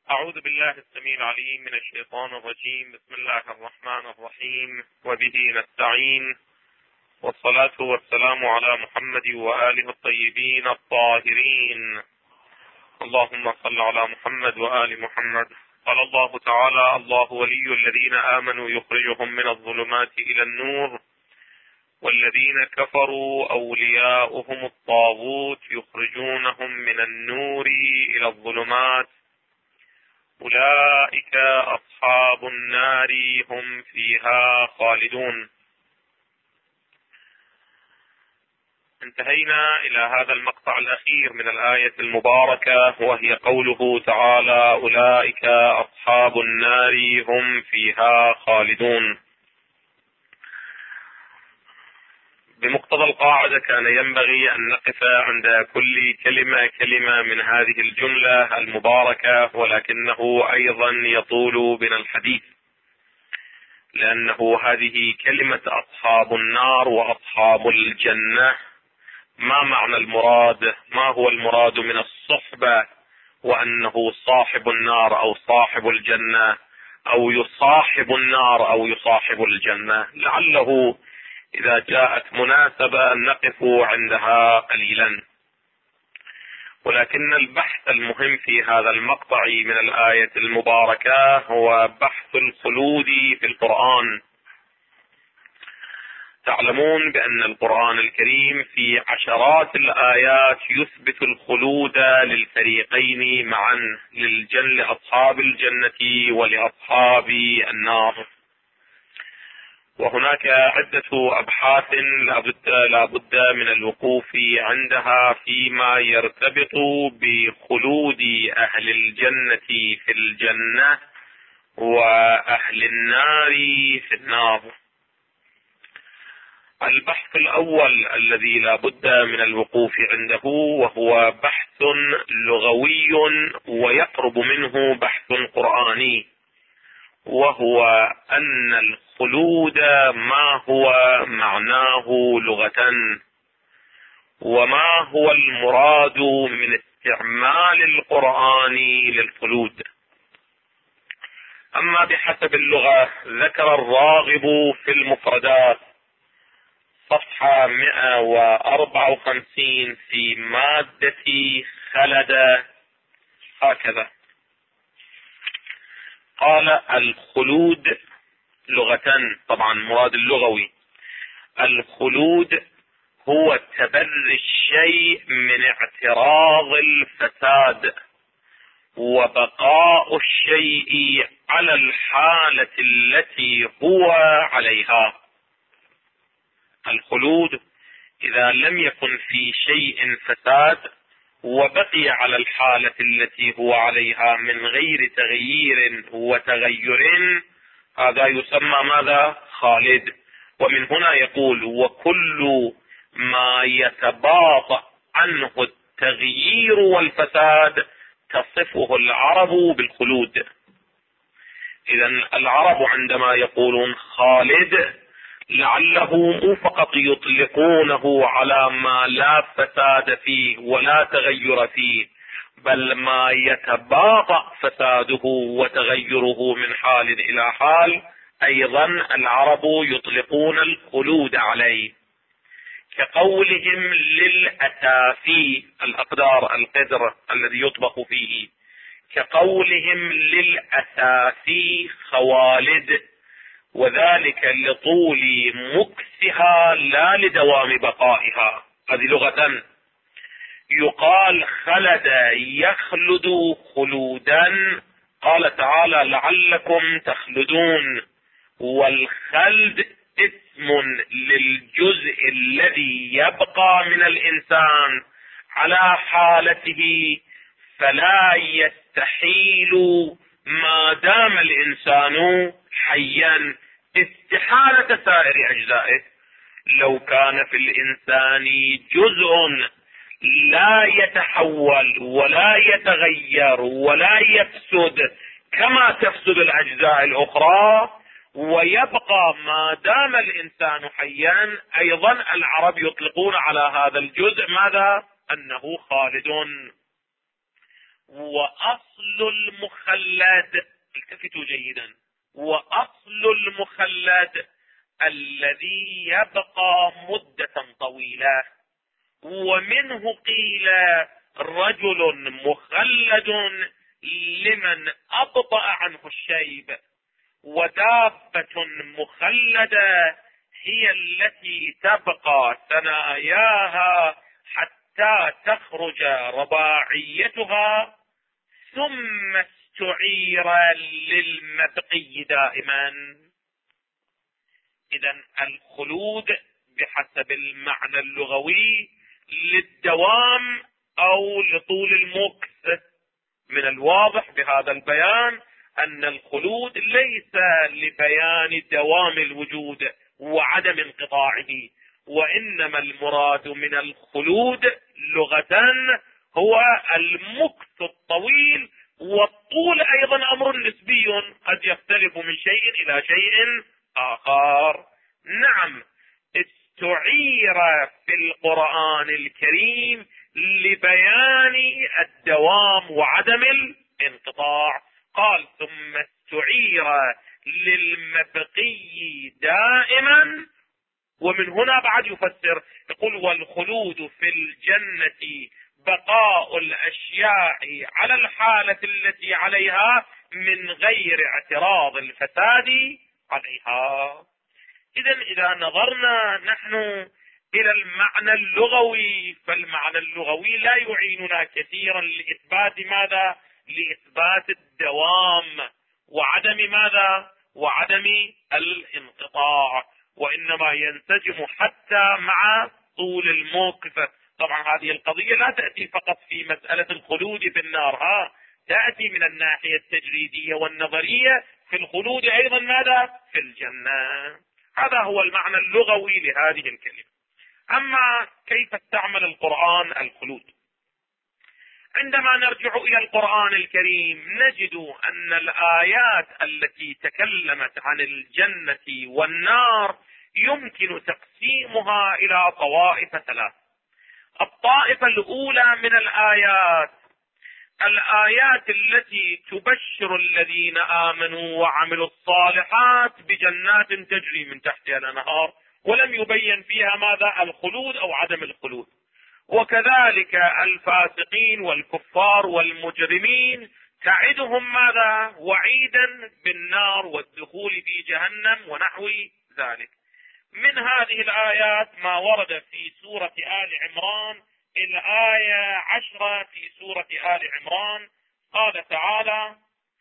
أعوذ بالله السميع العليم من الشيطان الرجيم. بسم الله الرحمن الرحيم، وبه نستعين، والصلاة والسلام على محمد وآله الطيبين الطاهرين. اللهم صل على محمد وآل محمد. قال الله تعالى: الله ولي الذين آمنوا يخرجهم من الظلمات إلى النور، والذين كفروا أولياؤهم الطاغوت يخرجونهم من النور إلى الظلمات، أولئك أصحاب النار هم فيها خالدون. انتهينا إلى هذا المقطع الأخير من الآية المباركة، وهي قوله تعالى: أولئك أصحاب النار هم فيها خالدون. بمقتضى القاعدة كان ينبغي أن نقف عند كل كلمة من هذه الجملة المباركة، ولكنه أيضا يطول بنا الحديث، لأنه هذه كلمة أصحاب النار وأصحاب الجنة، ما معنى المراد؟ ما هو المراد من الصحبة؟ وأنه صاحب النار أو صاحب الجنة، أو يصاحب النار أو يصاحب الجنة؟ لعله إذا جاءت مناسبة نقف عندها قليلا. ولكن البحث المهم في هذا المقطع من الآية المباركة هو بحث الخلود في القرآن. تعلمون بأن القرآن الكريم في عشرات الآيات يثبت الخلود للفريقين معا، لأصحاب الجنة ولأصحاب النار. وهناك عدة أبحاث لابد من الوقوف عندها فيما يرتبط بخلود أهل الجنة في الجنة وأهل النار في النار. البحث الأول الذي لابد من الوقوف عنده وهو بحث لغوي ويقرب منه بحث قرآني، وهو أن الخلود ما هو معناه لغة، وما هو المراد من استعمال القرآن للخلود. أما بحسب اللغة، ذكر الراغب في المفردات صفحة 154 في مادة خلد هكذا: قال: الخلود لغة، طبعا مراد اللغوي، الخلود هو تبري الشيء من اعتراض الفساد وبقاء الشيء على الحالة التي هو عليها. الخلود إذا لم يكن في شيء فساد وبقي على الحالة التي هو عليها من غير تغيير وتغير، هذا يسمى ماذا؟ خالد. ومن هنا يقول: وكل ما يتباطأ عنه التغيير والفساد تصفه العرب بالخلود. إذا العرب عندما يقولون خالد لعله مو فقط يطلقونه على ما لا فساد فيه ولا تغير فيه، بل ما يتباطأ فساده وتغيره من حال إلى حال أيضا العرب يطلقون الخلود عليه، كقولهم للأتافي، الأقدار، القدر الذي يطبخ فيه، كقولهم للأتافي خوالد، وذلك لطول مكسها لا لدوام بقائها. هذه لغة. يقال خلد يخلد خلودا، قال تعالى: لعلكم تخلدون. والخلد اسم للجزء الذي يبقى من الإنسان على حالته، فلا يستحيل ما دام الإنسان حيا استحالة سائر أجزائه. لو كان في الإنسان جزء لا يتحول ولا يتغير ولا يفسد كما تفسد الأجزاء الأخرى، ويبقى ما دام الإنسان حيا، أيضا العرب يطلقون على هذا الجزء ماذا؟ أنه خالد. وأصل المخلد، التفتوا جيدا، وأصل المخلد الذي يبقى مدة طويلة. ومنه قيل رجل مخلد لمن أبطأ عنه الشيب، ودابة مخلدة هي التي تبقى ثناياها حتى تخرج رباعيتها، ثم استعير للمبقي دائما. إذن الخلود بحسب المعنى اللغوي للدوام أو لطول المكث. من الواضح بهذا البيان أن الخلود ليس لبيان دوام الوجود وعدم انقطاعه، وإنما المراد من الخلود لغة هو المكث الطويل، والطول أيضا أمر نسبي قد يختلف من شيء إلى شيء آخر. نعم، استعير في القرآن الكريم لبيان الدوام وعدم الانقطاع. قال ثم استعير للمبقي دائما، ومن هنا بعد يفسر يقول والخلود في الجنة بقاء الأشياء على الحالة التي عليها من غير اعتراض الفساد عليها. إذا نظرنا نحن إلى المعنى اللغوي، فالمعنى اللغوي لا يعيننا كثيرا لإثبات ماذا؟ لإثبات الدوام وعدم ماذا؟ وعدم الانقطاع، وإنما ينسجم حتى مع طول الموقف. طبعا هذه القضية لا تأتي فقط في مسألة الخلود في النار، تأتي من الناحية التجريدية والنظرية في الخلود أيضا ماذا؟ في الجنة. هذا هو المعنى اللغوي لهذه الكلمة. أما كيف استعمل القرآن الخلود؟ عندما نرجع إلى القرآن الكريم نجد أن الآيات التي تكلمت عن الجنة والنار يمكن تقسيمها إلى طوائف ثلاث. الطائفة الأولى من الآيات التي تبشر الذين آمنوا وعملوا الصالحات بجنات تجري من تحتها الأنهار، ولم يبين فيها ماذا؟ الخلود أو عدم الخلود. وكذلك الفاسقين والكفار والمجرمين تعدهم ماذا؟ وعيدا بالنار والدخول في جهنم ونحو ذلك. من هذه الآيات ما ورد في سورة آل عمران، الآية 10 في سورة آل عمران، قال تعالى: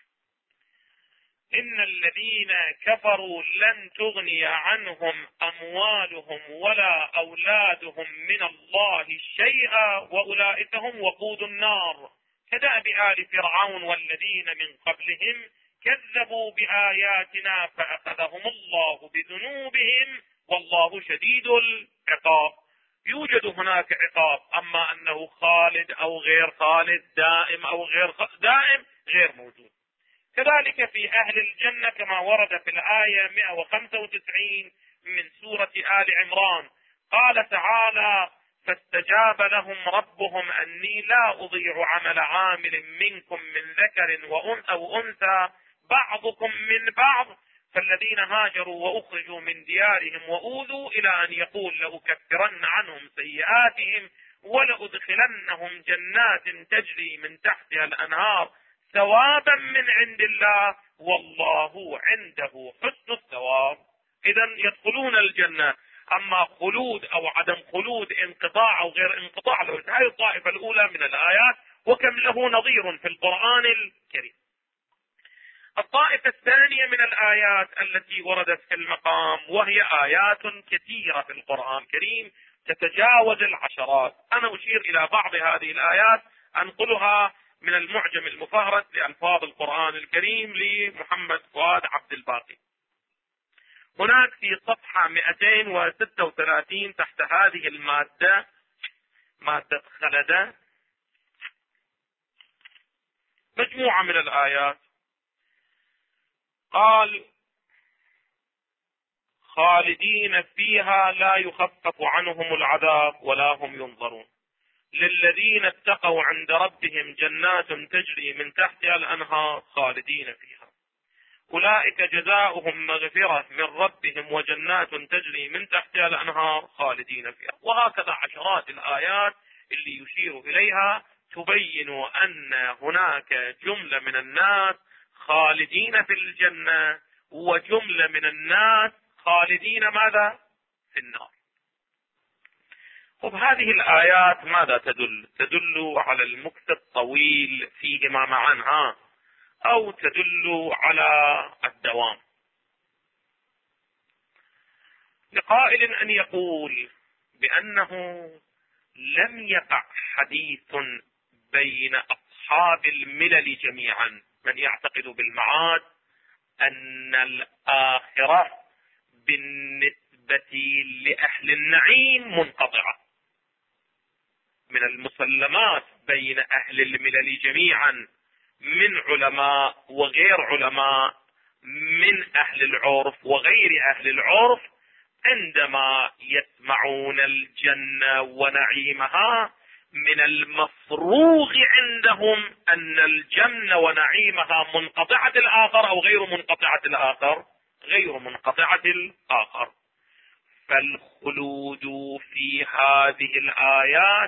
إن الذين كفروا لن تغني عنهم أموالهم ولا أولادهم من الله شيئا وأولئك هم وقود النار كدأب آل فرعون والذين من قبلهم كذبوا بآياتنا فأخذهم الله بذنوبهم والله شديد العقاب. يوجد هناك عقاب، أما أنه خالد أو غير خالد، دائم أو غير دائم، غير موجود. كذلك في أهل الجنة كما ورد في الآية 195 من سورة آل عمران، قال تعالى: فاستجاب لهم ربهم أني لا أضيع عمل عامل منكم من ذكر أو أنثى بعضكم من بعض، فالذين هاجروا وأخرجوا من ديارهم وأوذوا إلى أن يقول لأكفرن عنهم سيئاتهم ولأدخلنهم جنات تجري من تحتها الأنهار ثوابا من عند الله والله عنده حسن الثواب. إذا يدخلون الجنة. أما خلود أو عدم خلود، انقطاع أو غير انقطاع، هذه الطائفة الأولى من الآيات، وكم له نظير في القرآن الكريم. الطائفة الثانية من الآيات التي وردت في المقام، وهي آيات كثيرة في القرآن الكريم تتجاوز العشرات. أنا أشير إلى بعض هذه الآيات أنقلها من المعجم المفهرس لألفاظ القرآن الكريم لمحمد فؤاد عبد الباقي. هناك في صفحة 236 تحت هذه المادة، مادة خلدة، مجموعة من الآيات. قال: خالدين فيها لا يخفف عنهم العذاب ولا هم ينظرون. للذين اتقوا عند ربهم جنات تجري من تحتها الأنهار خالدين فيها أولئك جزاؤهم مغفرة من ربهم وجنات تجري من تحتها الأنهار خالدين فيها. وهكذا عشرات الآيات اللي يشير إليها تبين أن هناك جملة من الناس خالدين في الجنة وجملة من الناس خالدين ماذا؟ في النار. وبهذه الآيات ماذا تدل؟ تدل على المكث الطويل فيهما معا أو تدل على الدوام. لقائل أن يقول بأنه لم يقع حديث بين أصحاب الملل جميعا من يعتقد بالمعاد أن الآخرة بالنسبة لأهل النعيم منقطعة. من المسلمات بين أهل الملل جميعا من علماء وغير علماء، من أهل العرف وغير أهل العرف، عندما يسمعون الجنة ونعيمها من المفروغ عندهم أن الجنة ونعيمها منقطعة الآخر أو غير منقطعة الآخر، غير منقطعة الآخر. فالخلود في هذه الآيات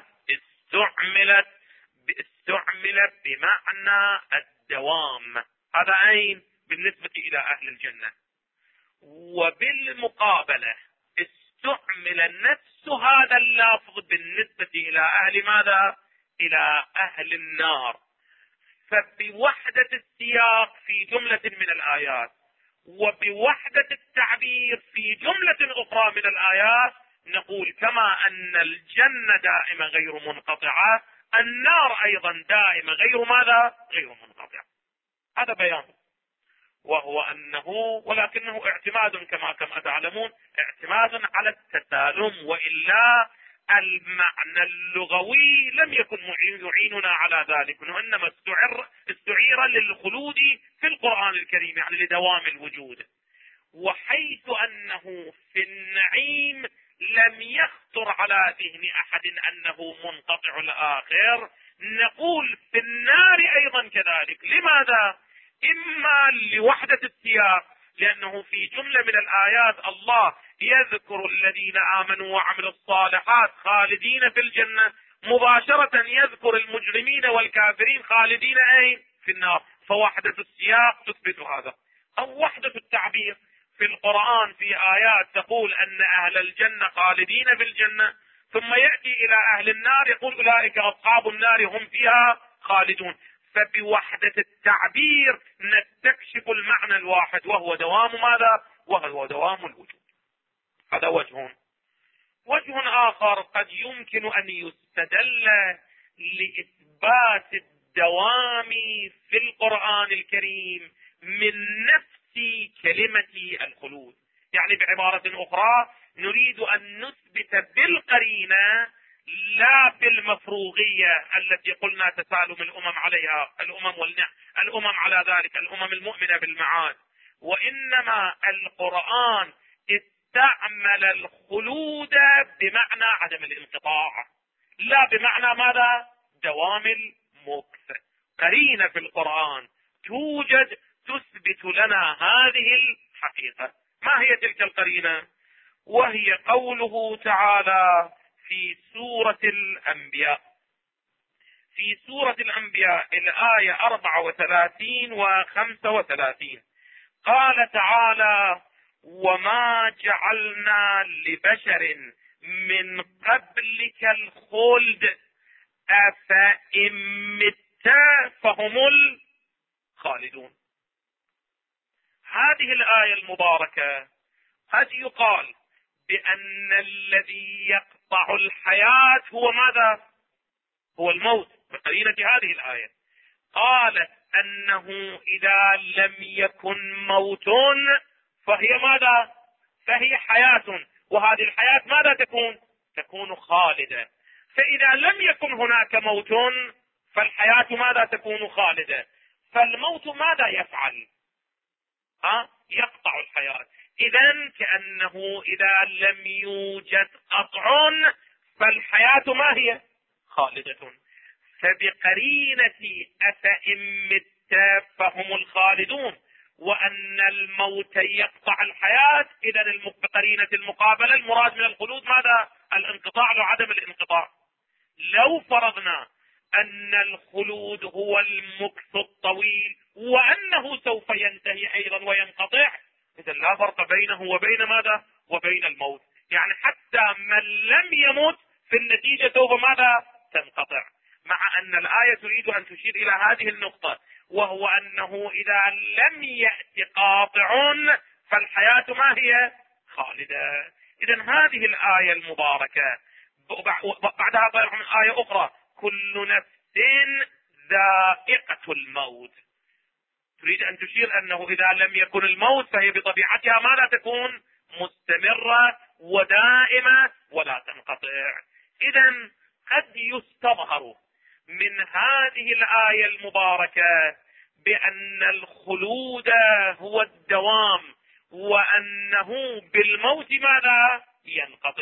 استعملت بمعنى الدوام، هذا أين بالنسبة إلى أهل الجنة. وبالمقابلة استعمل نفس هذا اللفظ بالنسبة إلى أهل ماذا؟ إلى أهل النار. فبوحدة السياق في جملة من الآيات وبوحدة التعبير في جملة أخرى من الآيات نقول كما أن الجنة دائما غير منقطعة، النار أيضا دائما غير ماذا؟ غير منقطعة. هذا بيان، وهو أنه ولكنه اعتماد كما تعلمون، اعتماد على التسالم، وإلا المعنى اللغوي لم يكن يعيننا على ذلك، وإنما استعير للخلود في القرآن الكريم، يعني لدوام الوجود. وحيث أنه في النعيم لم يخطر على ذهن أحد أنه منقطع الآخر، نقول في النار أيضا كذلك. لماذا؟ إما لوحدة السياق، لأنه في جملة من الآيات الله يذكر الذين آمنوا وعملوا الصالحات خالدين في الجنة، مباشرة يذكر المجرمين والكافرين خالدين أين؟ في النار. فوحدة السياق تثبت هذا. أو وحدة التعبير في القرآن في آيات تقول أن أهل الجنة خالدين في الجنة، ثم يأتي إلى أهل النار يقول أولئك أصحاب النار هم فيها خالدون. فبوحدة التعبير نستكشف المعنى الواحد، وهو دوام ماذا؟ وهو دوام الوجود. هذا وجه. وجه آخر قد يمكن أن يستدل لإثبات الدوام في القرآن الكريم من نفس كلمة الخلود. يعني بعبارة أخرى نريد أن نثبت بالقرينة لا بالمفروغية التي قلنا تسالم الأمم عليها، الأمم على ذلك، الأمم المؤمنة بالمعاد، وإنما القرآن استعمل الخلود بمعنى عدم الانقطاع، لا بمعنى ماذا؟ دوام المكث. قرينة في القرآن توجد تثبت لنا هذه الحقيقة. ما هي تلك القرينة؟ وهي قوله تعالى في سورة الأنبياء، في سورة الأنبياء الآية 34 و35، قال تعالى: وما جعلنا لبشر من قبلك الخلد أفإن مت فهم الخالدون. هذه الآية المباركة قد يقال بأن الذي يقطع الحياة هو ماذا؟ هو الموت، بقرينة هذه الآية. قالت أنه إذا لم يكن موت فهي ماذا؟ فهي حياة، وهذه الحياة ماذا تكون؟ تكون خالدة. فإذا لم يكن هناك موت فالحياة ماذا تكون؟ خالدة. فالموت ماذا يفعل؟ يقطع الحياة. إذن كأنه إذا لم يوجد قطع فالحياة ما هي؟ خالدة. فبقرينة أفإن مت فهم الخالدون وأن الموت يقطع الحياة، إذا بقرينة المقابلة المراد من الخلود ماذا؟ الانقطاع وعدم الانقطاع. لو فرضنا أن الخلود هو المكث الطويل وأنه سوف ينتهي أيضا وينقطع، إذا لا فرق بينه وبين ماذا؟ وبين الموت. يعني حتى من لم يمت في النتيجة سوف ماذا؟ تنقطع. مع أن الآية تريد أن تشير إلى هذه النقطة، وهو أنه إذا لم يأتي قاطع فالحياة ما هي؟ خالدة. إذا هذه الآية المباركة بعدها طالع من آية أخرى: كل نفس ذائقة الموت. تريد أن تشير أنه إذا لم يكن الموت فهي بطبيعتها ما لا تكون مستمرة ودائمة ولا تنقطع. إذا قد يستظهر من هذه الآية المباركة بأن الخلود هو الدوام، وأنه بالموت ماذا؟ ينقطع.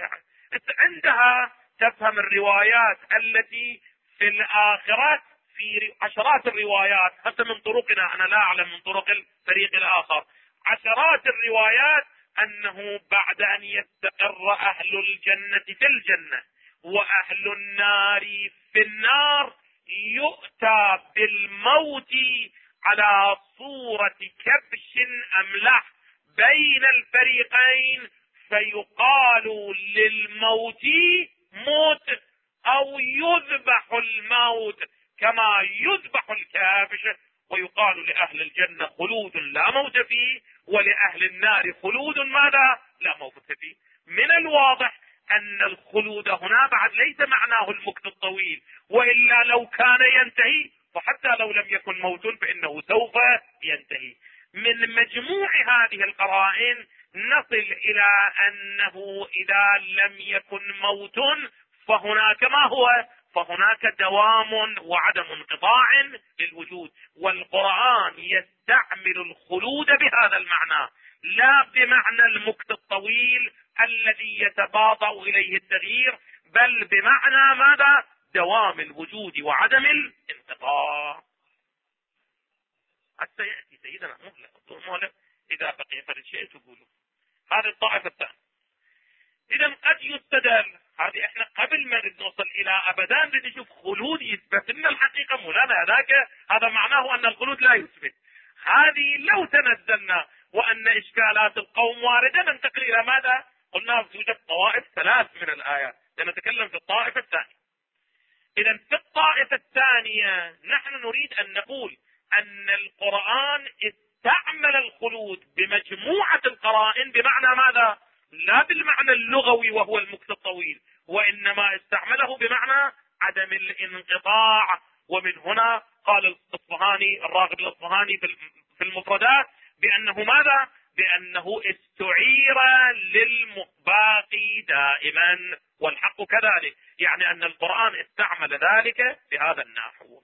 عندها تفهم الروايات التي في الآخرة، في عشرات الروايات حتى من طرقنا، أنا لا أعلم من طرق الفريق الآخر، عشرات الروايات أنه بعد أن يستقر أهل الجنة في الجنة وأهل النار في النار يؤتى بالموت على صورة كبش أملح بين الفريقين، فيقال للموت موت أو يذبح الموت كما يذبح الكبش، ويقال لأهل الجنة خلود لا موت فيه، ولأهل النار خلود ماذا؟ لا موت فيه. من الواضح أن الخلود هنا بعد ليس معناه المكث الطويل، وإلا لو كان ينتهي، وحتى لو لم يكن موت فإنه سوف ينتهي. من مجموع هذه القرائن نصل إلى أنه إذا لم يكن موت فهناك ما هو؟ فهناك دوام وعدم انقطاع للوجود. والقرآن يستعمل الخلود بهذا المعنى، لا بمعنى المكث الطويل الذي يتباطأ إليه التغيير، بل بمعنى ماذا؟ دوام الوجود وعدم الانقطاع. حتى يأتي سيدنا مهلة إذا بقي فرد شيء تقوله. هذه الطائفة الثانية. إذا قد يستدل، هذه احنا قبل ما نوصل إلى أبدان بدي نشوف خلود يثبت لنا الحقيقة مولانا، هذا معناه أن الخلود لا يثبت. هذه لو تنزلنا وأن إشكالات القوم واردة ننتقل إلى ماذا؟ قلنا توجد طوائف ثلاث من الآيات، سنتكلم في الطائفة الثانية. إذا في الطائفة الثانية نحن نريد أن نقول أن القرآن استعمل الخلود بمجموعة القرائن بمعنى ماذا؟ لا بالمعنى اللغوي وهو المكث الطويل، وإنما استعمله بمعنى عدم الانقطاع. ومن هنا قال الأصفهاني الراغب الأصفهاني في المفردات بأنه ماذا؟ بأنه استعير للمباقي دائما، والحق كذلك، يعني أن القرآن استعمل ذلك بهذا النحو.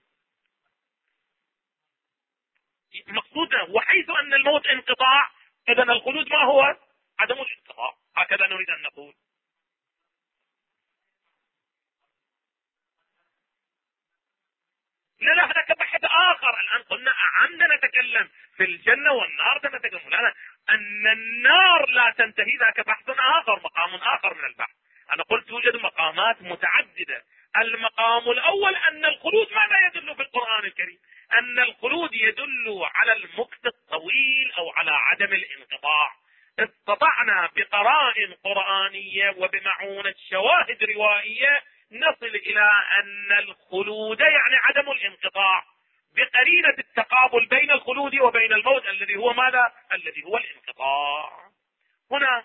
مقصودنا وحيث أن الموت انقطاع، إذا الخلود ما هو؟ عدم الانقطاع. هكذا نريد أن نقول. لا هذا بحث آخر. الآن قلنا عندنا نتكلم في الجنة والنار، نتكلم لنا أن النار لا تنتهي، ذاك بحث آخر، مقام آخر من البحث. أنا قلت توجد مقامات متعددة. المقام الأول أن الخلود ماذا يدل في القرآن الكريم؟ أن الخلود يدل على المكث الطويل أو على عدم الانقطاع. استطعنا بقرائن قرآنية وبمعونة شواهد روائية نصل إلى أن الخلود يعني عدم الانقطاع، بقرينة التقابل بين الخلود وبين الموت الذي هو ماذا؟ الذي هو الانقطاع. هنا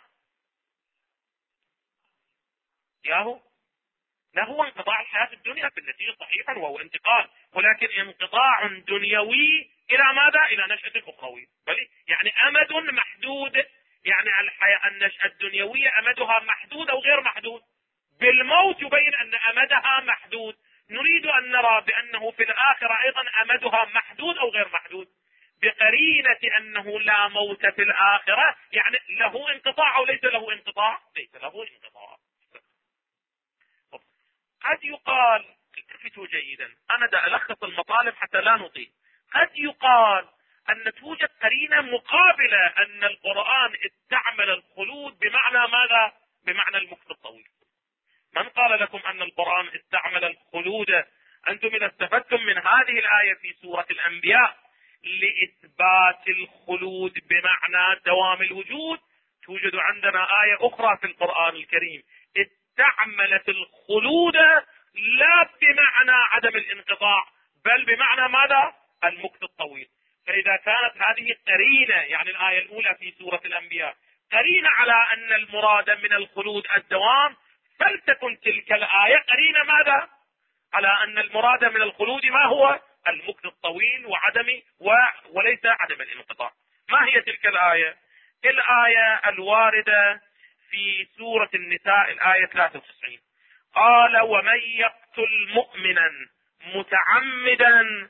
ياهو لا هو انقطاع الحياة الدنيا بالنتيجة صحيحا وهو انتقال، ولكن انقطاع دنيوي إلى ماذا؟ إلى نشأة أخروية، بل يعني أمد محدود. يعني النشأة الدنيوية أمدها محدود أو غير محدود. بالموت يبين أن أمدها محدود. نريد أن نرى بأنه في الآخرة أيضا أمدها محدود أو غير محدود، بقرينة أنه لا موت في الآخرة، يعني له انقطاع أو ليس له انقطاع؟ ليس له انقطاع. قد يقال، التفتوا جيدا، أنا دا ألخص المطالب حتى لا نطيل. قد يقال أن توجد قرينة مقابلة، أن القرآن استعمل الخلود بمعنى ماذا؟ بمعنى المكث الطويل. من قال لكم أن القرآن استعمل الخلود؟ أنتم إذا استفدتم من هذه الآية في سورة الأنبياء لإثبات الخلود بمعنى دوام الوجود، توجد عندنا آية أخرى في القرآن الكريم استعملت الخلود لا بمعنى عدم الانقطاع، بل بمعنى ماذا؟ المكث الطويل. فإذا كانت هذه قرينة، يعني الآية الأولى في سورة الأنبياء قرينة على أن المراد من الخلود الدوام، فلتكن تلك الآية قرينة ماذا؟ على أن المراد من الخلود ما هو؟ المكث الطويل وليس عدم الانقطاع. ما هي تلك الآية؟ الآية الواردة في سورة النساء الآية 93. قال: ومن يقتل مؤمنا متعمدا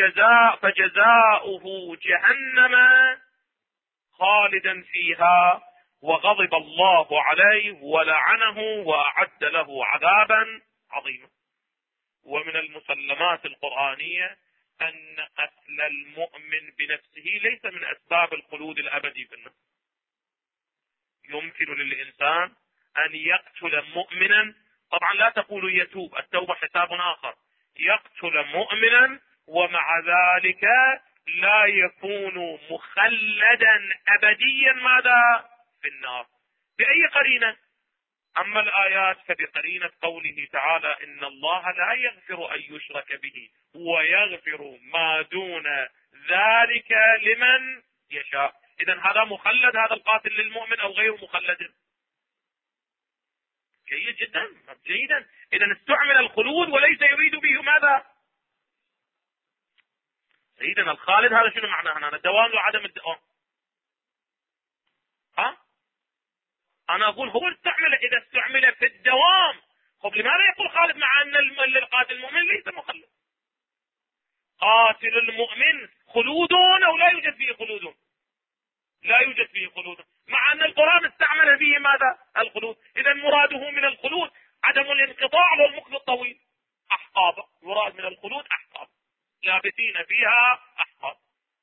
فجزاؤه جهنم خالدا فيها وغضب الله عليه ولعنه وأعد له عذابا عظيما. ومن المسلمات القرآنية أن قتل المؤمن بنفسه ليس من أسباب الخلود الأبدي في النار. يمكن للإنسان أن يقتل مؤمنا، طبعا لا تقولوا يتوب، التوبة حساب آخر، يقتل مؤمنا ومع ذلك لا يكون مخلدا أبديا ماذا؟ في النار. بأي قرينة؟ أما الآيات فبقرينة قوله تعالى: إن الله لا يغفر أن يشرك به ويغفر ما دون ذلك لمن يشاء. إذن هذا مخلد، هذا القاتل للمؤمن، أو غير مخلد؟ جيد جدا، جيدا. إذن استعمل الخلود وليس يريد به ماذا؟ سيدنا الخالد هذا شنو معناه هنا؟ الدوام وعدم الدوام. أنا أقول هو استعمل، إذا استعمل في الدوام، طب لماذا يقول خالد مع أن القاتل المؤمن ليس مخلد؟ قاتل المؤمن خلود أو لا يوجد فيه خلود؟ لا يوجد فيه خلود، مع أن القرآن استعمل فيه ماذا؟ الخلود. إذا مراده من الخلود عدم الانقطاع والمكث الطويل. أحقاب، يراد من الخلود أحقاب، لابثين فيها أحقاب.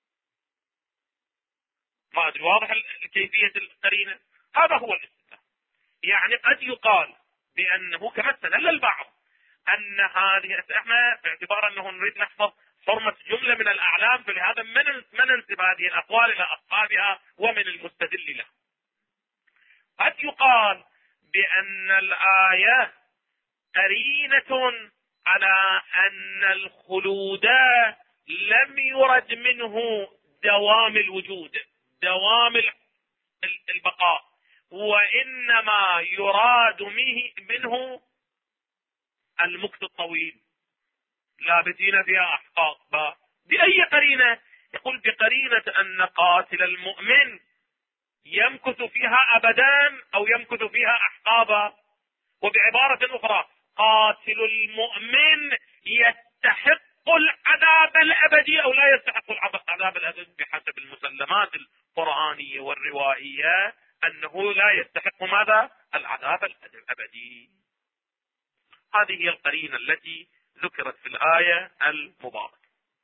ما أدري واضح كيفية القرينة؟ هذا هو الاستثناء. يعني قد يقال بأنه كما استدل البعض أن هذه، احنا باعتبار أنه نريد نحفظ حرمة جملة من الأعلام، فلهذا ما ننسب هذه الأقوال إلى أصحابها ومن المستدل له. قد يقال بأن الآية قرينة على أن الخلود لم يرد منه دوام الوجود، دوام البقاء، وإنما يراد منه المكث الطويل، لابثين فيها أحقاب. بأي قرينة؟ يقول بقرينة أن قاتل المؤمن يمكث فيها أبدا أو يمكث فيها أحقابا. وبعبارة أخرى، قاتل المؤمن يستحق العذاب الأبدي أو لا يستحق العذاب الأبدي بحسب المسلمات القرآنية والروائية، أنه لا يستحق ماذا؟ العذاب الأبدي. هذه هي القرينة التي ذكرت في الآية المباركة.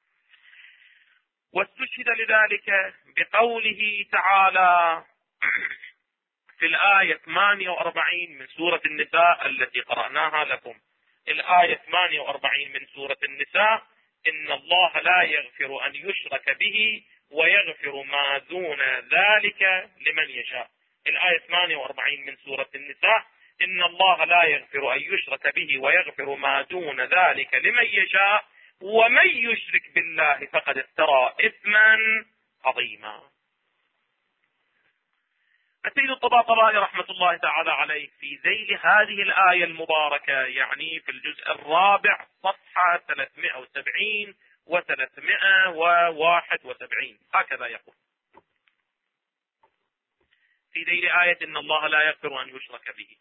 واستشهد لذلك بقوله تعالى في الآية 48 من سورة النساء التي قرأناها لكم. الآية 48 من سورة النساء: إن الله لا يغفر أن يشرك به ويغفر ما دون ذلك لمن يشاء. الآية 48 من سورة النساء: إن الله لا يغفر أن يشرك به ويغفر ما دون ذلك لمن يشاء ومن يشرك بالله فقد افترى إثما عظيما. السيد الطباطبائي رحمة الله تعالى عليه في ذيل هذه الآية المباركة، يعني في الجزء الرابع صفحة 370 و371، هكذا يقول في ذيل آية إن الله لا يغفر أن يشرك به،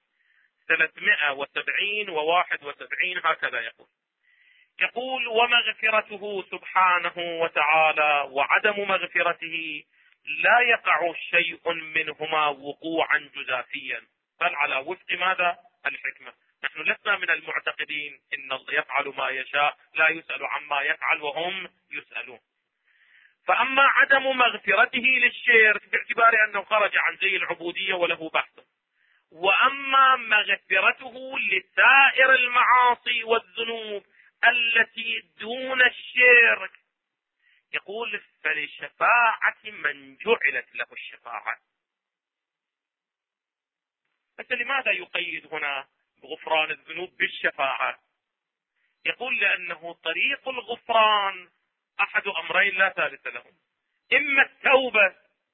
370 و71، هكذا يقول: ومغفرته سبحانه وتعالى وعدم مغفرته لا يقع شيء منهما وقوعا جزافيا، بل على وفق ماذا؟ الحكمة. نحن لسنا من المعتقدين إن الله يفعل ما يشاء لا يسأل عما يفعل وهم يسألون. فأما عدم مغفرته للشرك باعتبار أنه خرج عن زي العبودية وله بحث، وأما مغفرته لسائر المعاصي والذنوب التي دون الشرك، يقول فلشفاعة من جعلت له الشفاعة. بس لماذا يقيد هنا بغفران الذنوب بالشفاعة؟ يقول لأنه طريق الغفران أحد أمرين لا ثالث لهم، إما التوبة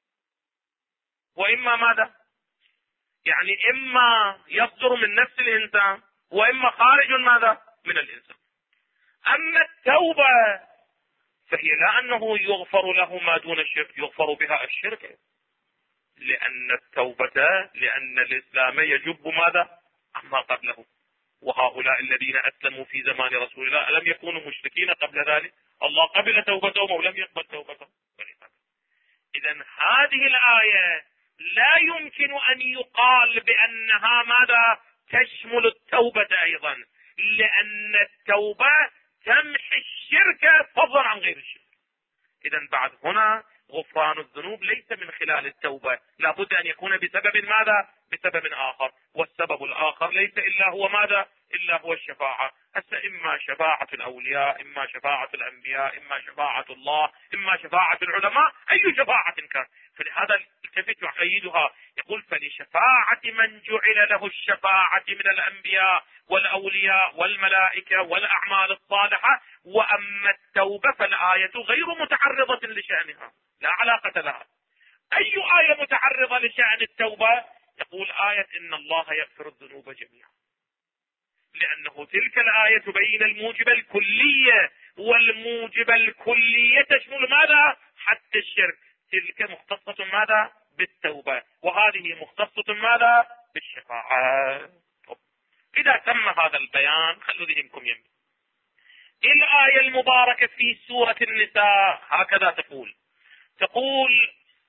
وإما ماذا؟ يعني إما يصدر من نفس الإنسان وإما خارج ماذا؟ من الإنسان. أما التوبة فهي لا أنه يغفر له ما دون الشرك، يغفر بها الشرك، لأن التوبة لأن الإسلام يجب ماذا؟ عما قبله. وهؤلاء الذين أسلموا في زمان رسول الله ألم يكونوا مشركين قبل ذلك؟ الله قبل توبتهم ولم يقبل توبتهم. إذا هذه الآية لا يمكن أن يقال بأنها ماذا؟ تشمل التوبة أيضا، لأن التوبة تمحي الشرك فضلا عن غير الشرك. إذا بعد هنا غفران الذنوب ليس من خلال التوبة، لابد أن يكون بسبب ماذا؟ بسبب آخر، والسبب الآخر ليس إلا هو ماذا؟ إلا هو الشفاعة. هسه إما شفاعة الأولياء، إما شفاعة الأنبياء، إما شفاعة الله، إما شفاعة العلماء، أي شفاعة كان. فلهذا التفت يقيدها، يقول فلشفاعة من جعل له الشفاعة من الأنبياء والأولياء والملائكة والأعمال الصالحة. وأما التوبة فالآية غير متعرضة لشأنها، لا علاقة لها. أي آية متعرضة لشأن التوبة؟ يقول آية إن الله يغفر الذنوب جميعا، لأنه تلك الآية تبين الموجب الكلية، والموجب الكلية تشمل ماذا؟ حتى الشرك. تلك مختصة ماذا؟ بالتوبة، وهذه مختصة ماذا؟ بالشفاعة. إذا تم هذا البيان خلوا ذهنكم يمين. الآية المباركة في سورة النساء هكذا تقول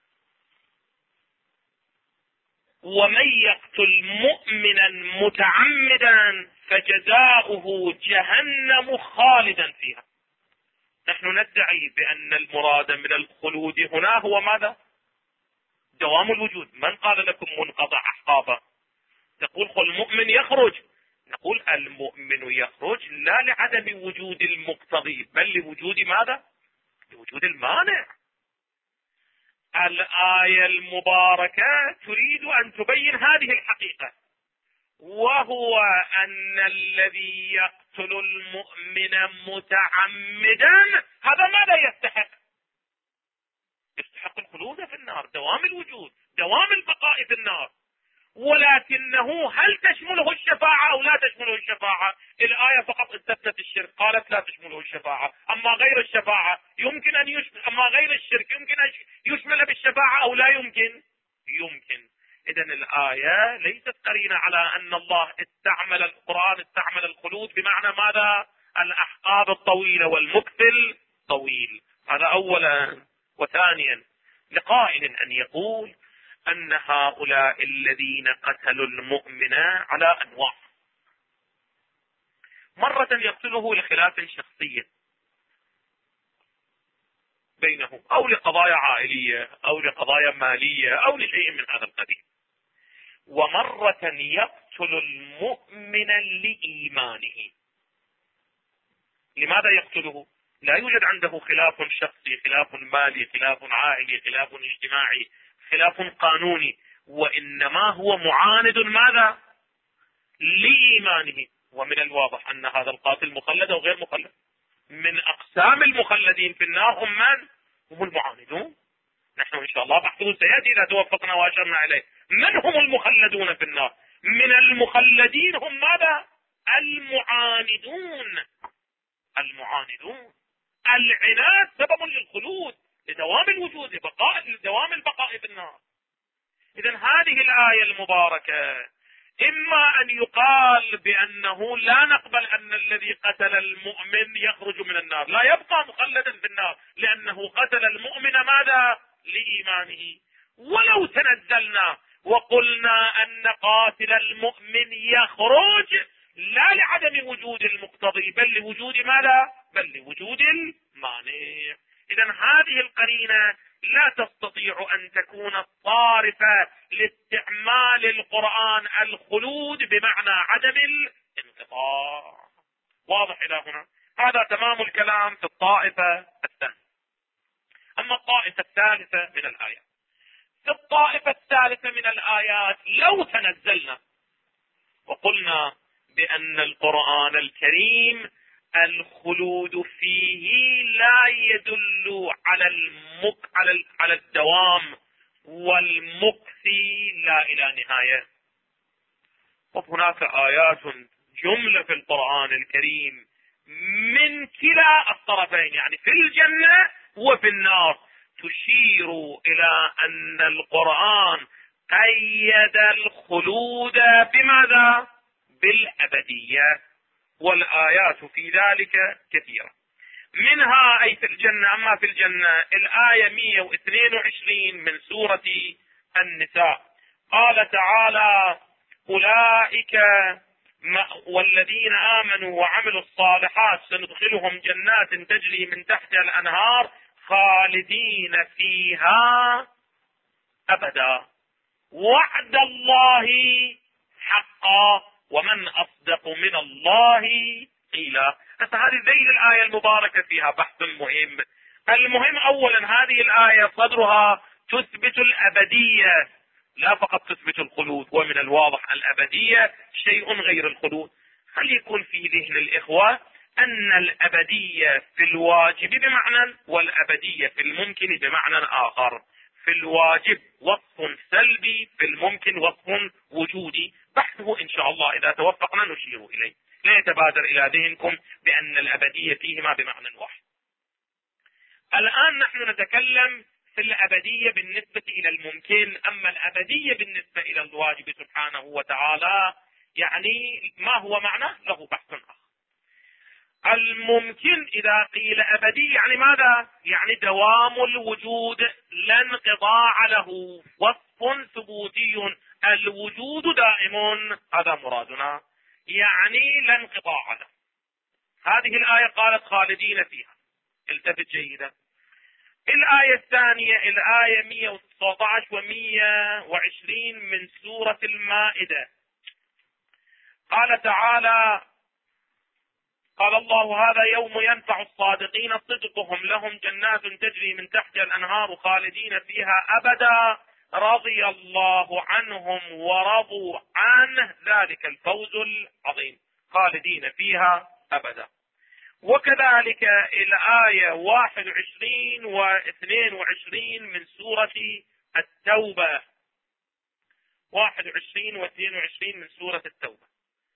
ومن يقتل مؤمنا متعمدا فجزاؤه جهنم خالدا فيها. نحن ندعي بأن المراد من الخلود هنا هو ماذا؟ دوام الوجود. من قال لكم منقطع أحقابا؟ تقول المؤمن يخرج، نقول المؤمن يخرج لا لعدم وجود المقتضي بل لوجود ماذا؟ لوجود المانع. الآية المباركة تريد أن تبين هذه الحقيقة، وهو أن الذي يقتل المؤمن متعمدا هذا ماذا يستحق؟ يستحق الخلود في النار، دوام الوجود، دوام البقاء في النار. ولكنه هل تشمله الشفاعة أو لا تشمله الشفاعة؟ الآية فقط استثنت الشرك، قالت لا تشمله الشفاعة. أما غير الشفاعة يمكن أن يشمل، أما غير الشرك يمكن أن يشمل بالشفاعة أو لا يمكن؟ يمكن. إذا الآية ليست قرينة على أن الله استعمل القرآن استعمل الخلود بمعنى ماذا؟ الأحقاب الطويلة والمكث طويل. هذا أولا. وثانيا لقائل أن يقول أن هؤلاء الذين قتلوا المؤمن على أنواع، مرة يقتله لخلاف شخصية بينهم أو لقضايا عائلية أو لقضايا مالية أو لشيء من هذا القبيل، ومرة يقتل المؤمن لإيمانه. لماذا يقتله؟ لا يوجد عنده خلاف شخصي، خلاف مالي، خلاف عائلي، خلاف اجتماعي، خلاف قانوني، وإنما هو معاند ماذا؟ لإيمانه. ومن الواضح أن هذا القاتل مخلد أو غير مخلد. من أقسام المخلدين في النار هم من؟ هم المعاندون. نحن إن شاء الله بحثه سيأتي إذا توفقنا وأشرنا إليه. من هم المخلدون في النار؟ من المخلدين هم ماذا؟ المعاندون. المعاندون. العناد سبب للخلود، لدوام الوجود، لدوام البقاء في النار. إذن هذه الآية المباركة إما أن يقال بأنه لا نقبل أن الذي قتل المؤمن يخرج من النار، لا يبقى مخلدا في النار، لأنه قتل المؤمن ماذا؟ لإيمانه. ولو تنزلنا وقلنا أن قاتل المؤمن يخرج لا لعدم وجود المقتضي بل لوجود ماذا؟ بل لوجود المانع. إذا هذه القرينة لا تستطيع أن تكون صارفة لاستعمال القرآن الخلود بمعنى عدم الانقطاع. واضح إلى هنا؟ هذا تمام الكلام في الطائفة الثانية. أما الطائفة الثالثة من الآيات، في الطائفة الثالثة من الآيات لو تنزلنا وقلنا بأن القرآن الكريم الخلود فيه لا يدل على الدوام والمكث لا إلى نهاية. وهناك آيات جملة في القرآن الكريم من كلا الطرفين، يعني في الجنة وفي النار، تشير إلى أن القرآن قيد الخلود بماذا؟ بالأبدية. والآيات في ذلك كثيرة، منها أي في الجنة. أما في الجنة الآية 122 من سورة النساء قال تعالى: أولئك والذين آمنوا وعملوا الصالحات سندخلهم جنات تجري من تحتها الأنهار خالدين فيها أبدا وعد الله حقا ومن أصدق من الله قيلا. هذه ذيل الآية المباركة فيها بحث مهم. المهم أولا هذه الآية صدرها تثبت الأبدية، لا فقط تثبت الخلود، ومن الواضح الأبدية شيء غير الخلود. هل يكون في ذهن الإخوة أن الأبدية في الواجب بمعنى والأبدية في الممكن بمعنى آخر؟ في الواجب وصف سلبي، في الممكن وصف وجودي. بحثه إن شاء الله إذا توفقنا نشير إليه، لا يتبادر إلى ذهنكم بأن الأبدية فيهما بمعنى واحد. الآن نحن نتكلم في الأبدية بالنسبة إلى الممكن، أما الأبدية بالنسبة إلى الواجب سبحانه وتعالى يعني ما هو معناه له بحث آخر. الممكن إذا قيل أبدي يعني ماذا؟ يعني دوام الوجود لا انقطاع له، وصف ثبوتي، الوجود دائم، هذا مرادنا، يعني لا انقطاع له. هذه الآية قالت خالدين فيها، التفت جيدا. الآية الثانية الآية 119 و120 من سورة المائدة قال تعالى: قال الله: هذا يوم ينفع الصادقين صدقهم لهم جنات تجري من تحتها الأنهار خالدين فيها أبدا رضي الله عنهم ورضوا عنه ذلك الفوز العظيم. خالدين فيها أبدا. وكذلك الآية 21 و22 من سورة التوبة، 21 و22 من سورة التوبة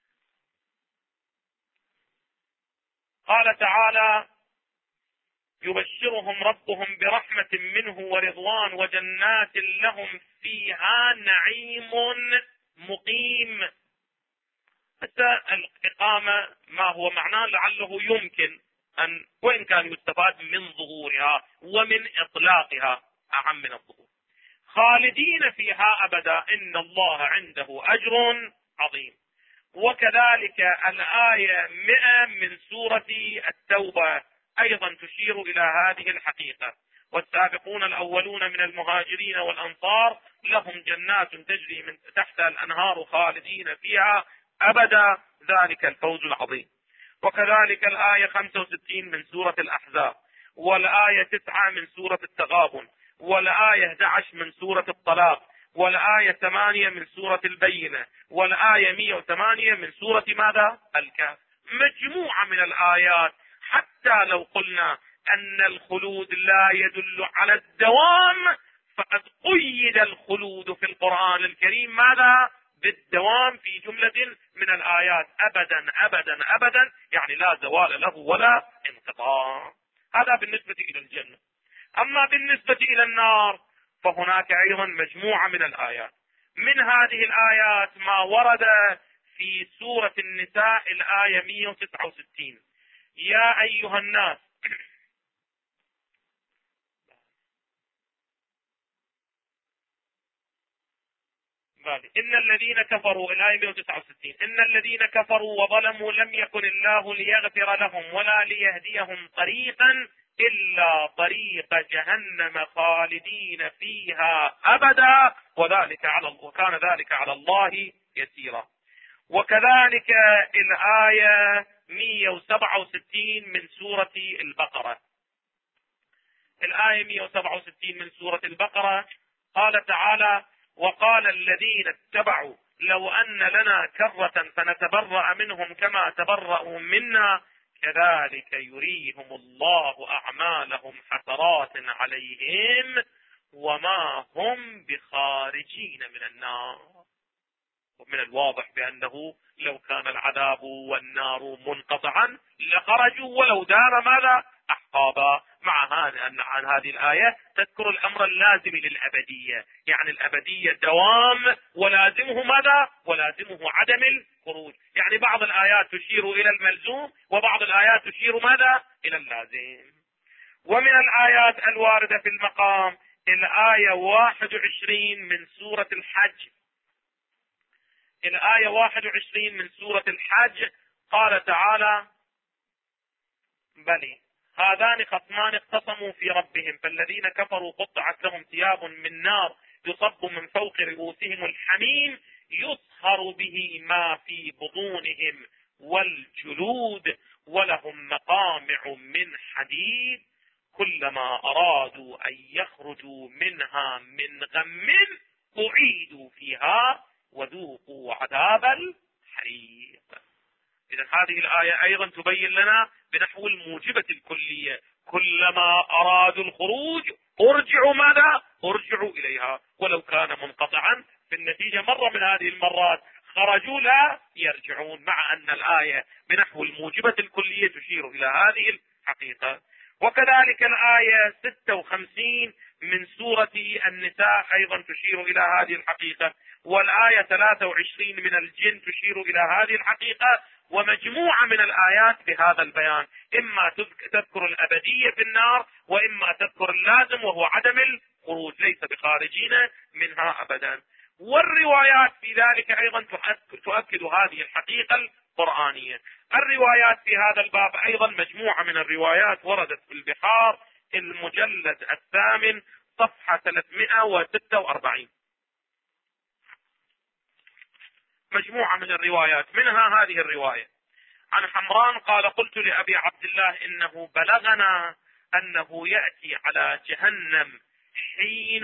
قال تعالى: يبشرهم ربهم برحمة منه ورضوان وجنات لهم فيها نعيم مقيم. حتى الإقامة ما هو معناه لعله يمكن أن وإن كان يستفاد من ظهورها ومن إطلاقها أعم من الظهور. خالدين فيها أبدا إن الله عنده أجر عظيم. وكذلك الآية 100 من سورة التوبة أيضا تشير إلى هذه الحقيقة: والسابقون الأولون من المهاجرين والأنصار لهم جنات تجري من تحتها الأنهار خالدين فيها أبدا ذلك الفوز العظيم. وكذلك الآية 65 من سورة الأحزاب، والآية 9 من سورة التغابن، والآية 11 من سورة الطلاق، والآية 8 من سورة البينة، والآية 108 من سورة ماذا؟ الكهف. مجموعة من الآيات. حتى لو قلنا أن الخلود لا يدل على الدوام، فقد قيد الخلود في القرآن الكريم ماذا؟ بالدوام في جملة من الآيات، أبدا أبدا أبدا، يعني لا زوال له ولا انقطاع. هذا بالنسبة إلى الجنة. أما بالنسبة إلى النار فهناك أيضا مجموعة من الآيات. من هذه الآيات ما ورد في سورة النساء الآية 169: يا أيها الناس هذه إن الذين كفروا، الآية 169، إن الذين كفروا وظلموا لم يكن الله ليغفر لهم ولا ليهديهم طريقا إلا طريق جهنم خالدين فيها أبدا وكان ذلك على الله يسيرا. وكذلك الآية 167 من سورة البقرة، الآية 167 من سورة البقرة قال تعالى: وقال الذين اتبعوا لو أن لنا كرة فنتبرأ منهم كما تبرأوا منا كذلك يريهم الله أعمالهم حسرات عليهم وما هم بخارجين من النار. ومن الواضح بأنه لو كان العذاب والنار منقطعا لخرجوا ولو دار ماذا؟ أحقابا. مع أن هذه الآية تذكر الأمر اللازم للأبدية، يعني الأبدية دوام ولازمه ماذا؟ ولازمه عدم الخروج. يعني بعض الآيات تشير إلى الملزوم وبعض الآيات تشير ماذا؟ إلى اللازم. ومن الآيات الواردة في المقام الآية 21 من سورة الحج، الآية 21 من سورة الحج قال تعالى: بلي هذان خصمان اختصموا في ربهم فالذين كفروا قطعت لهم ثياب من نار يصب من فوق رؤوسهم الحميم يصهر به ما في بطونهم والجلود ولهم مقامع من حديد كلما أرادوا أن يخرجوا منها من غم أعيدوا فيها وذوقوا عذاب الحريق. إذا هذه الآية أيضا تبين لنا بنحو الموجبة الكلية: كلما أرادوا الخروج ارجعوا ماذا؟ ارجعوا إليها، ولو كان منقطعا في النتيجة مرة من هذه المرات خرجوا لا يرجعون، مع أن الآية بنحو الموجبة الكلية تشير إلى هذه الحقيقة. وكذلك الآية 56 من سورة النساء أيضا تشير إلى هذه الحقيقة، والآية 23 من الجن تشير إلى هذه الحقيقة، ومجموعة من الآيات بهذا البيان، إما تذكر الأبدية في النار وإما تذكر اللازم وهو عدم الخروج، ليس بخارجين منها أبدا. والروايات في ذلك أيضا تؤكد هذه الحقيقة القرآنية. الروايات في هذا الباب أيضا مجموعة من الروايات وردت في البحار المجلد 8 صفحة 346، مجموعة من الروايات، منها هذه الرواية عن حمران قال: قلت لأبي عبد الله إنه بلغنا أنه يأتي على جهنم حين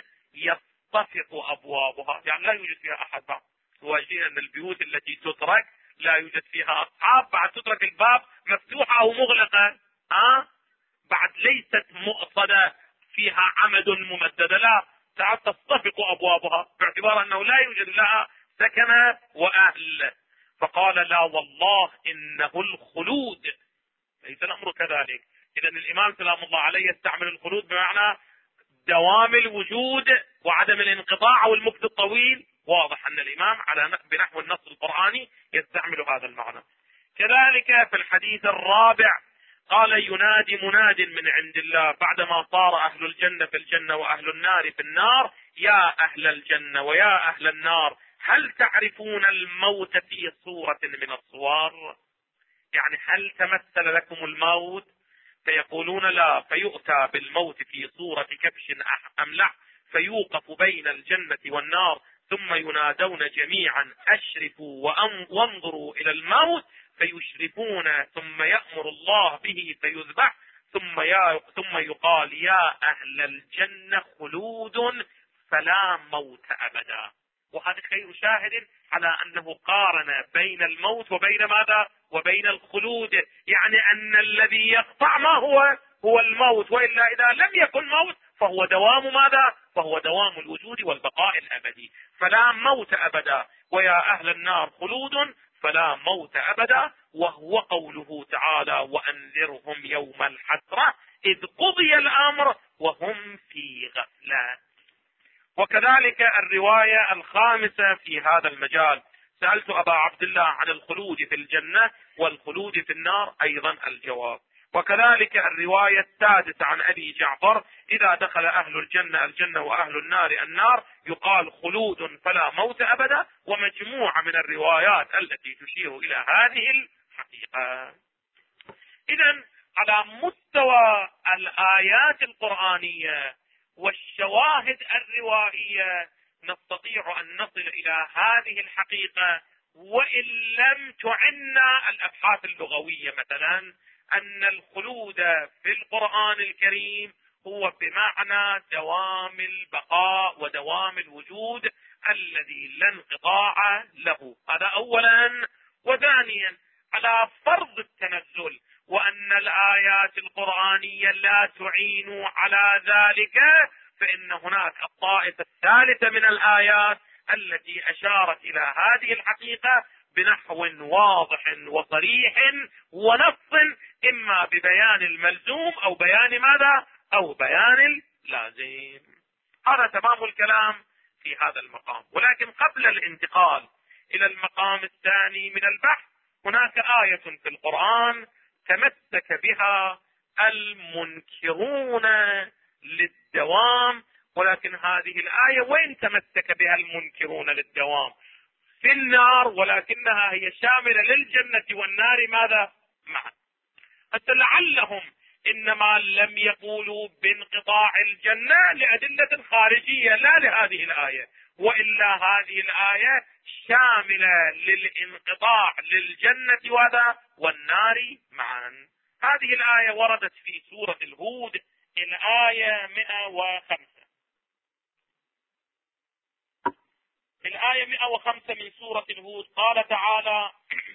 يصطفق أبوابها، يعني لا يوجد فيها أحد بعد. هو شيء أن البيوت التي تترك لا يوجد فيها أصحاب، بعد تترك الباب مفتوحة أو مغلقة، بعد ليست مؤصدة فيها عمد ممدد، لا، تصطفق أبوابها باعتبار أنه لا يوجد لها سكن وأهل. فقال: لا والله إنه الخلود، ليس الأمر كذلك. إذا الإمام سلام الله عليه يستعمل الخلود بمعنى دوام الوجود وعدم الانقطاع أو المكث الطويل. واضح أن الإمام على بنحو النص القرآني يستعمل هذا المعنى. كذلك في الحديث الرابع قال: ينادي مناد من عند الله بعدما صار أهل الجنة في الجنة وأهل النار في النار: يا أهل الجنة ويا أهل النار هل تعرفون الموت في صورة من الصور؟ يعني هل تمثل لكم الموت؟ فيقولون لا، فيؤتى بالموت في صورة كبش أملح فيوقف بين الجنة والنار ثم ينادون جميعا: أشرفوا وانظروا إلى الموت، فيشرفون ثم يأمر الله به فيذبح ثم يقال: يا أهل الجنة خلود فلا موت أبدا. وهذا خير شاهد على أنه قارن بين الموت وبين ماذا؟ وبين الخلود، يعني أن الذي يقطع ما هو الموت، وإلا إذا لم يكن موت فهو دوام ماذا؟ فهو دوام الوجود والبقاء الأبدي. فلا موت أبدا، ويا أهل النار خلود فلا موت أبدا. وهو قوله تعالى: وأنذرهم يوم الحسرة إذ قضي الأمر وهم في غفلة. وكذلك الرواية الخامسة في هذا المجال: سألت أبا عبد الله عن الخلود في الجنة والخلود في النار، أيضا الجواب. وكذلك الرواية السادسة عن أبي جعفر: إذا دخل أهل الجنة الجنة وأهل النار النار يقال خلود فلا موت أبدا، ومجموعة من الروايات التي تشير إلى هذه الحقيقة. إذن على مستوى الآيات القرآنية والشواهد الروائية نستطيع أن نصل إلى هذه الحقيقة، وإن لم تعنا الأبحاث اللغوية مثلا أن الخلود في القرآن الكريم هو بمعنى دوام البقاء ودوام الوجود الذي لا انقطاع له. هذا أولا. وثانيا على فرض التنزل وأن الآيات القرآنية لا تعين على ذلك، فإن هناك الطائفة الثالثة من الآيات التي أشارت إلى هذه الحقيقة بنحو واضح وصريح ونص، إما ببيان الملزوم أو بيان ماذا؟ أو بيان اللازم. هذا تمام الكلام في هذا المقام. ولكن قبل الانتقال إلى المقام الثاني من البحث، هناك آية في القرآن تمسك بها المنكرون للدوام، ولكن هذه الآية وين تمسك بها المنكرون للدوام؟ في النار، ولكنها هي شاملة للجنة والنار ماذا؟ معا. حتى لعلهم إنما لم يقولوا بانقطاع الجنة لأدلة خارجية لا لهذه الآية، وإلا هذه الآية شاملة للانقطاع للجنة والنار معا. هذه الآية وردت في سورة الهود الآية 105. الآية 105 من سورة الهود قال تعالى: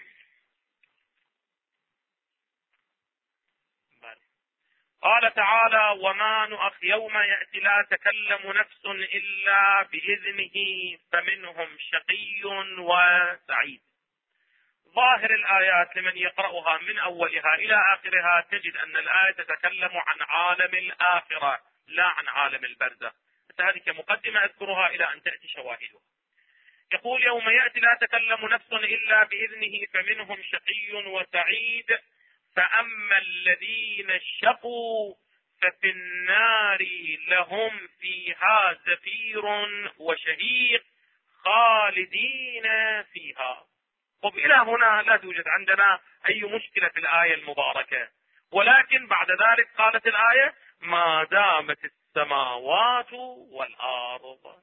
وما نؤخ يوم يأتي لا تكلم نفس إلا بإذنه فمنهم شقي وسعيد. ظاهر الآيات لمن يقرأها من أولها إلى آخرها تجد أن الآية تتكلم عن عالم الآخرة لا عن عالم البرزخ. هذه كمقدمة أذكرها إلى أن تأتي شواهدها. يقول: يوم يأتي لا تكلم نفس إلا بإذنه فمنهم شقي وسعيد، فأما الذين شقوا ففي النار لهم فيها زفير وشهيق خالدين فيها. طب إلى هنا لا توجد عندنا أي مشكلة في الآية المباركة، ولكن بعد ذلك قالت الآية: ما دامت السماوات والأرض،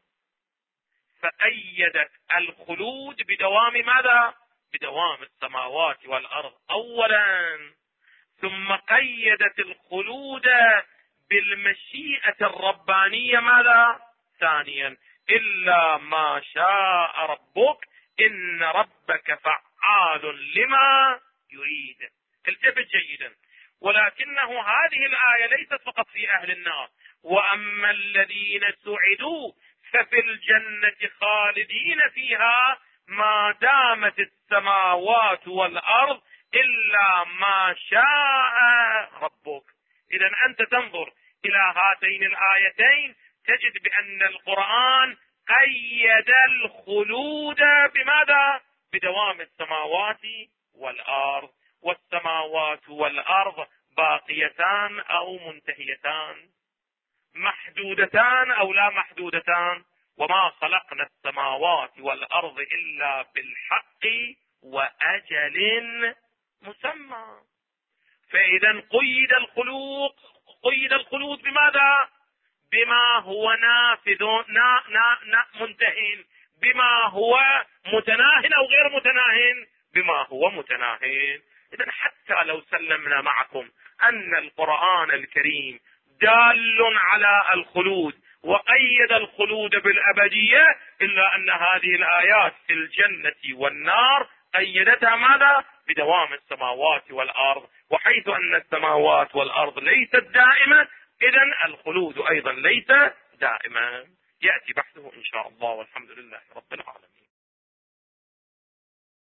فأيدت الخلود بدوام ماذا؟ بدوام السماوات والأرض أولا، ثم قيدت الخلود بالمشيئة الربانية ماذا؟ ثانيا، إلا ما شاء ربك إن ربك فعال لما يريد. التفت جيدا. ولكنه هذه الآية ليست فقط في أهل النار: وأما الذين سعدوا ففي الجنة خالدين فيها ما دامت السماوات والأرض إلا ما شاء ربك. إذا أنت تنظر إلى هاتين الآيتين تجد بأن القرآن قيد الخلود بماذا؟ بدوام السماوات والأرض. والسماوات والأرض باقيتان أو منتهيتان؟ محدودتان أو لا محدودتان؟ وما خلقنا السماوات والأرض إلا بالحق وأجل مسمى. فإذا قيد الخلود بماذا؟ بما هو نافذ منتهٍ، بما هو متناه أو غير متناه، بما هو متناه. إذا حتى لو سلمنا معكم أن القرآن الكريم دال على الخلود وقيد الخلود بالأبدية، إلا أن هذه الآيات في الجنة والنار قيدتها ماذا؟ بدوام السماوات والأرض. وحيث أن السماوات والأرض ليست دائمة، إذن الخلود أيضا ليس دائما.